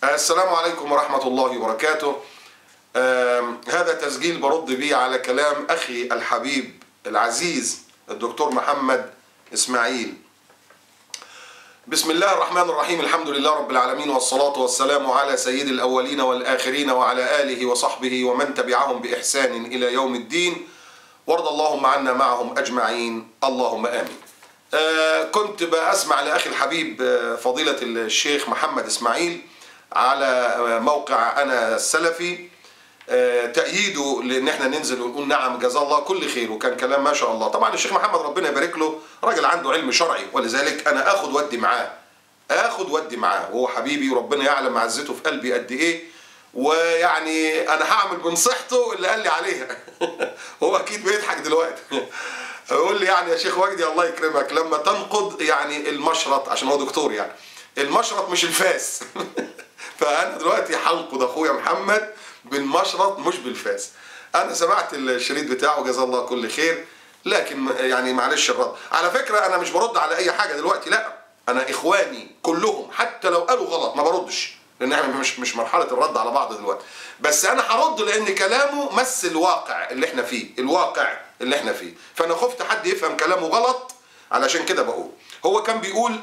السلام عليكم ورحمة الله وبركاته. هذا تسجيل برد بيه على كلام أخي الحبيب العزيز الدكتور محمد إسماعيل. بسم الله الرحمن الرحيم، الحمد لله رب العالمين، والصلاة والسلام على سيد الأولين والآخرين وعلى آله وصحبه ومن تبعهم بإحسان إلى يوم الدين، وارض اللهم عنا معهم أجمعين، اللهم آمين. كنت بأسمع لأخي الحبيب فضيلة الشيخ محمد إسماعيل على موقع أنا السلفي تأييده لأن احنا ننزل ونقول نعم جزاه الله كل خير، وكان كلام ما شاء الله. طبعا الشيخ محمد ربنا يبارك له راجل عنده علم شرعي، ولذلك أنا آخد ودي معاه، وهو حبيبي وربنا يعلم معزته في قلبي قد إيه، ويعني أنا هعمل بنصيحته اللي قال لي عليها. هو أكيد بيضحك دلوقتي. يقول لي يعني يا شيخ وجدي الله يكرمك لما تنقض يعني المشرط، عشان هو دكتور يعني المشرط مش الفاس. فأنا دلوقتي هنقض أخويا محمد بالمشرط مش بالفاس. أنا سمعت الشريط بتاعه جزاه الله كل خير، لكن يعني معلش الرد. على فكرة أنا مش برد على أي حاجة دلوقتي، لا، أنا إخواني كلهم حتى لو قالوا غلط ما بردش، لأن احنا مش مرحلة الرد على بعض دلوقتي. بس أنا هرد لأن كلامه مس الواقع اللي احنا فيه، فأنا خفت حد يفهم كلامه غلط، علشان كده بقول. هو كان بيقول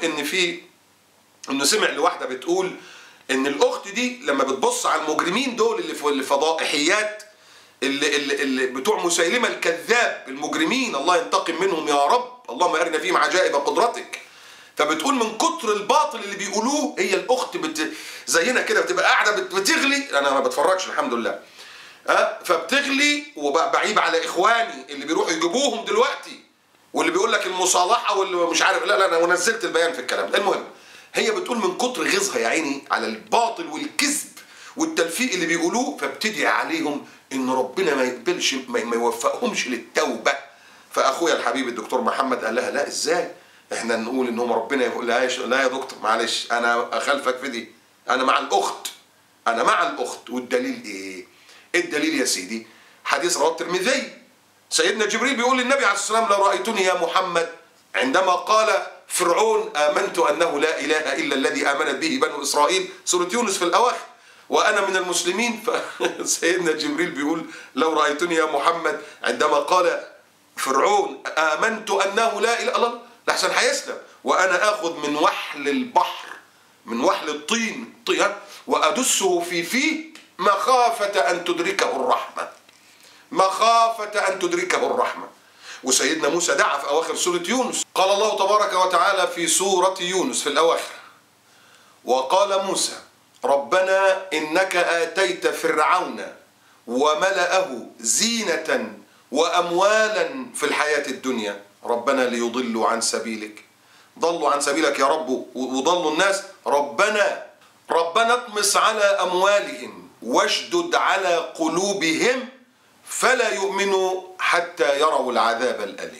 إنه سمع لواحدة بتقول إن الأخت دي لما بتبص على المجرمين دول اللي في الفضائحيات اللي بتوع مسيلمة الكذاب، المجرمين الله ينتقم منهم يا رب، اللهم أرنا فيهم عجائب قدرتك. فبتقول من كتر الباطل اللي بيقولوه هي الأخت زينا كده بتبقى قاعدة بتغلي. أنا ما بتفرجش الحمد لله، فبتغلي وبعيب على إخواني اللي بيروحوا يجيبوهم دلوقتي، واللي بيقول لك المصالحة واللي مش عارف. لا أنا ونزلت البيان في الكلام ده. المهم هي بتقول من كتر غيظها يا عيني على الباطل والكذب والتلفيق اللي بيقولوه، فبتدعي عليهم ان ربنا ما يقبلش ما يوفقهمش للتوبه. فاخويا الحبيب الدكتور محمد قال لها لا، ازاي احنا نقول ان هم ربنا يقول لا يا دكتور معلش انا اخالفك في دي، انا مع الاخت. والدليل ايه؟ الدليل يا سيدي حديث رواه الترمذي، سيدنا جبريل بيقول للنبي عليه الصلاه والسلام لو رايتني يا محمد عندما قال فرعون آمنت أنه لا إله إلا الذي آمنت به بنو إسرائيل، سورة يونس في الأواخر، وأنا من المسلمين. فسيدنا جبريل بيقول لو رأيتني يا محمد عندما قال فرعون آمنت أنه لا إله إلا الله، لحسن هيسلم، وأنا آخذ من وحل البحر، من وحل الطين وأدسه في فيه مخافة أن تدركه الرحمة. وسيدنا موسى دعا في أواخر سورة يونس، قال الله تبارك وتعالى في سورة يونس في الأواخر: وقال موسى ربنا إنك آتيت فرعون وملأه زينة وأموالا في الحياة الدنيا ربنا ليضلوا عن سبيلك، ضلوا عن سبيلك يا رب وضلوا الناس، ربنا اطمس على أموالهم واشدد على قلوبهم فلا يؤمنوا حتى يروا العذاب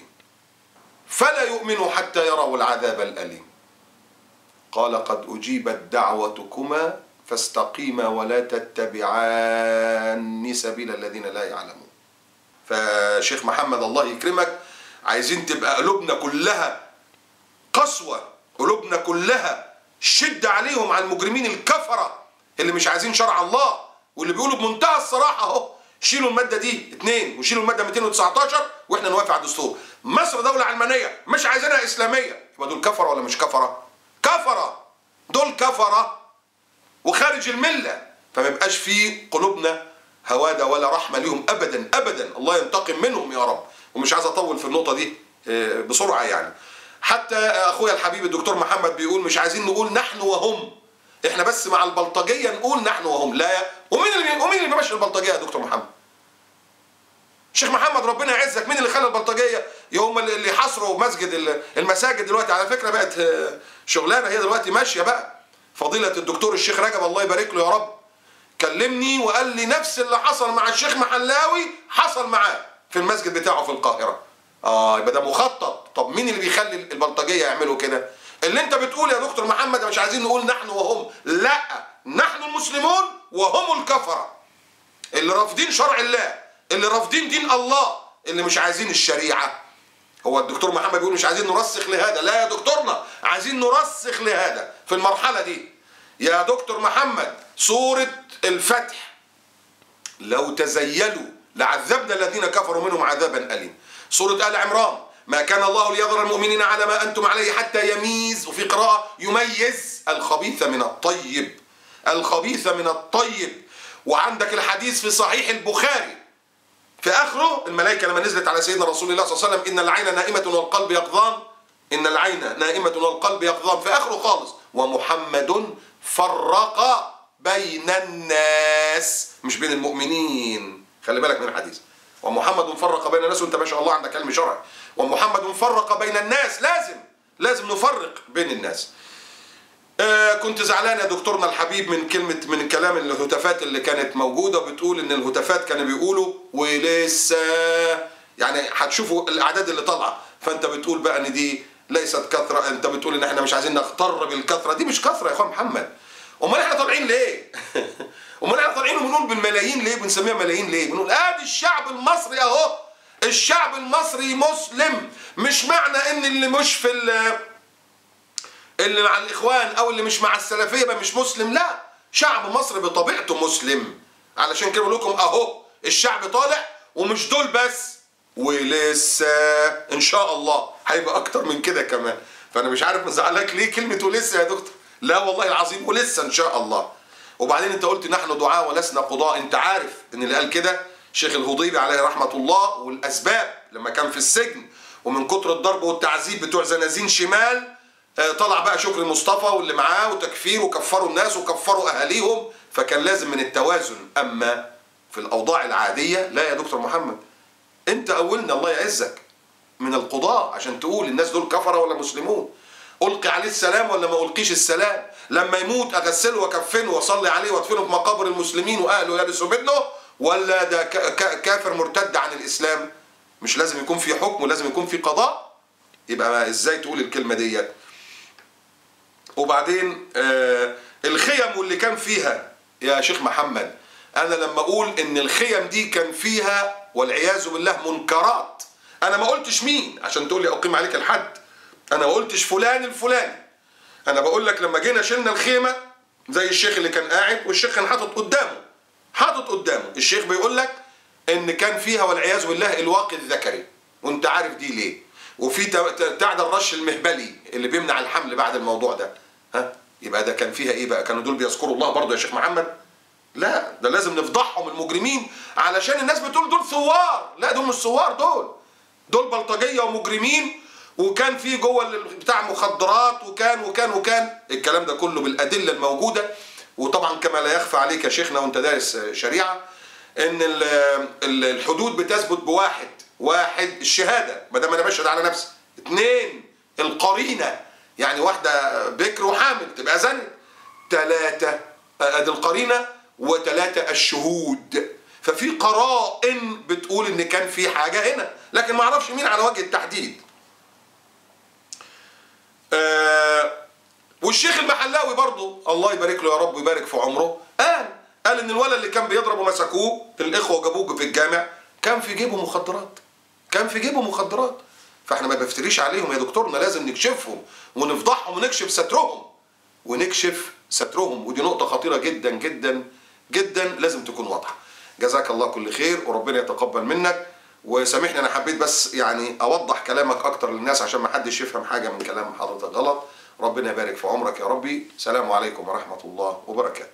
الأليم. قال قد أجيبت دعوتكما فاستقيما ولا تتبعان سبيل الذين لا يعلمون. فشيخ محمد الله يكرمك، عايزين تبقى قلوبنا كلها قسوة، قلوبنا كلها شد عليهم على المجرمين الكفرة اللي مش عايزين شرع الله، واللي بيقولوا بمنتهى الصراحة اهو شيلوا المادة دي 2 وشيلوا المادة 219 واحنا نوافق على الدستور. مصر دولة علمانية مش عايزينها إسلامية، يبقى دول كفرة ولا مش كفرة؟ دول كفرة وخارج الملة. فما يبقاش في قلوبنا هوادة ولا رحمة ليهم أبدا أبدا، الله ينتقم منهم يا رب. ومش عايز أطول في النقطة دي بسرعة يعني. حتى أخويا الحبيب الدكتور محمد بيقول مش عايزين نقول نحن وهم، احنا بس مع البلطجية نقول نحن وهم، لا. ومين اللي بيمشي البلطجية يا دكتور محمد؟ الشيخ محمد ربنا يعزك، مين اللي خلى البلطجية يوم اللي حصروا المساجد دلوقتي؟ على فكرة بقت شغلانة هي دلوقتي ماشية بقى. فضيلة الدكتور الشيخ رجب الله يبارك له يا رب كلمني وقال لي نفس اللي حصل مع الشيخ محلاوي حصل معاه في المسجد بتاعه في القاهرة. يبقى ده مخطط. طب مين اللي بيخلي البلطجية يعملوا كده؟ اللي انت بتقول يا دكتور محمد مش عايزين نقول نحن وهم، لا، نحن المسلمون وهم الكفرة اللي رافضين شرع الله، اللي رافضين دين الله، اللي مش عايزين الشريعة. هو الدكتور محمد بيقول مش عايزين نرسخ لهذا، لا يا دكتورنا، عايزين نرسخ لهذا في المرحلة دي. يا دكتور محمد سورة الفتح: لو تزيلوا لعذبنا الذين كفروا منهم عذابا أليم. سورة آل عمران: ما كان الله ليذر المؤمنين على ما أنتم عليه حتى يميز، وفي قراءة يميز، الخبيث من الطيب. الخبيث من الطيب. وعندك الحديث في صحيح البخاري في آخره: الملائكة لما نزلت على سيدنا رسول الله صلى الله عليه وسلم: إن العين نائمة والقلب يقظان. إن العين نائمة والقلب يقظان. في آخره خالص: ومحمد فرق بين الناس، مش بين المؤمنين. خلي بالك من الحديث: ومحمد فرق بين الناس. وانت ما شاء الله عندك علم شرعي. ومحمد فرق بين الناس، لازم نفرق بين الناس. كنت زعلان يا دكتورنا الحبيب من كلام الهتافات اللي كانت موجوده، وبتقول ان الهتافات كانوا بيقولوا ولسه، يعني هتشوفوا الاعداد اللي طالعه، فانت بتقول بقى ان دي ليست كثره، انت بتقول ان احنا مش عايزين نغتر بالكثره. دي مش كثره يا اخوان محمد. امال احنا طالعين ليه؟ امال احنا طالعين وبنقول بالملايين ليه؟ بنسميها ملايين ليه؟ بنقول ادي الشعب المصري اهو. الشعب المصري مسلم. مش معنى ان اللي مش في اللي مع الاخوان او اللي مش مع السلفيه يبقى مش مسلم، لا، شعب مصر بطبيعته مسلم. علشان كده بقول لكم اهو الشعب طالع، ومش دول بس، ولسه ان شاء الله هيبقى اكتر من كده كمان. فانا مش عارف مزعلك ليه كلمه ولسه يا دكتور. لا والله العظيم ولسه ان شاء الله. وبعدين انت قلت نحن دعاء ولسنا قضاء. انت عارف ان اللي قال كده الشيخ الهضيبي عليه رحمه الله، والاسباب لما كان في السجن ومن كتر الضرب والتعذيب بتوع زنازين شمال، طلع بقى شكري مصطفى واللي معاه وتكفير، وكفروا الناس وكفروا اهاليهم. فكان لازم من التوازن. اما في الاوضاع العاديه لا يا دكتور محمد، انت اولنا الله يعزك من القضاء عشان تقول الناس دول كفره ولا مسلمون، القي عليه السلام ولا ما القيش السلام، لما يموت اغسله واكفنه واصلي عليه وادفنه في مقابر المسلمين واهله يلبسوا بدنه، ولا ده كافر مرتد عن الاسلام. مش لازم يكون في حكم ولازم يكون في قضاء؟ يبقى ازاي تقول الكلمه ديت؟ وبعدين الخيم واللي كان فيها يا شيخ محمد، انا لما اقول ان الخيم دي كان فيها والعياذ بالله منكرات، انا ما قلتش مين عشان تقول لي اقيم عليك الحد، انا ما قلتش فلان الفلاني، انا بقول لك لما جينا شلنا الخيمه زي الشيخ اللي كان قاعد، والشيخ كان حاطط قدامه الشيخ بيقول لك ان كان فيها والعياذ بالله الواقي الذكري، وانت عارف دي ليه، وفي تعدى الرش المهبلي اللي بيمنع الحمل بعد الموضوع ده. ها يبقى ده كان فيها ايه بقى؟ كانوا دول بيذكروا الله برضه يا شيخ محمد؟ لا، ده لازم نفضحهم المجرمين، علشان الناس بتقول دول ثوار. لا، دول مش ثوار، دول بلطجيه ومجرمين، وكان في جوه بتاع مخدرات، وكان الكلام ده كله بالادله الموجوده. وطبعا كما لا يخفى عليك يا شيخنا وانت دارس شريعه ان الحدود بتثبت بواحد الشهاده ما دام انا بشهد على نفسي، 2 القرينه، يعني واحده بكر وحامل تبقى زنت، 3 ادي القرينه، و3 الشهود. ففي قرائن بتقول ان كان في حاجه هنا، لكن ما اعرفش مين على وجه التحديد. والشيخ المحلاوي برضه الله يبارك له يا رب ويبارك في عمره، قال ان الولد اللي كان بيضرب ومسكوه الاخوه وجابوه في الجامع كان في جيبه مخدرات. فاحنا ما بفتريش عليهم يا دكتورنا، لازم نكشفهم ونفضحهم ونكشف سترهم، ودي نقطه خطيره جدا جدا جدا لازم تكون واضحه. جزاك الله كل خير وربنا يتقبل منك، وسامحني انا حبيت بس يعني اوضح كلامك اكتر للناس عشان ما حدش يفهم حاجه من كلام حضرتك غلط. ربنا يبارك في عمرك يا ربي. سلام عليكم ورحمه الله وبركاته.